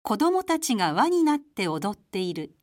子供たちが輪になって踊っている。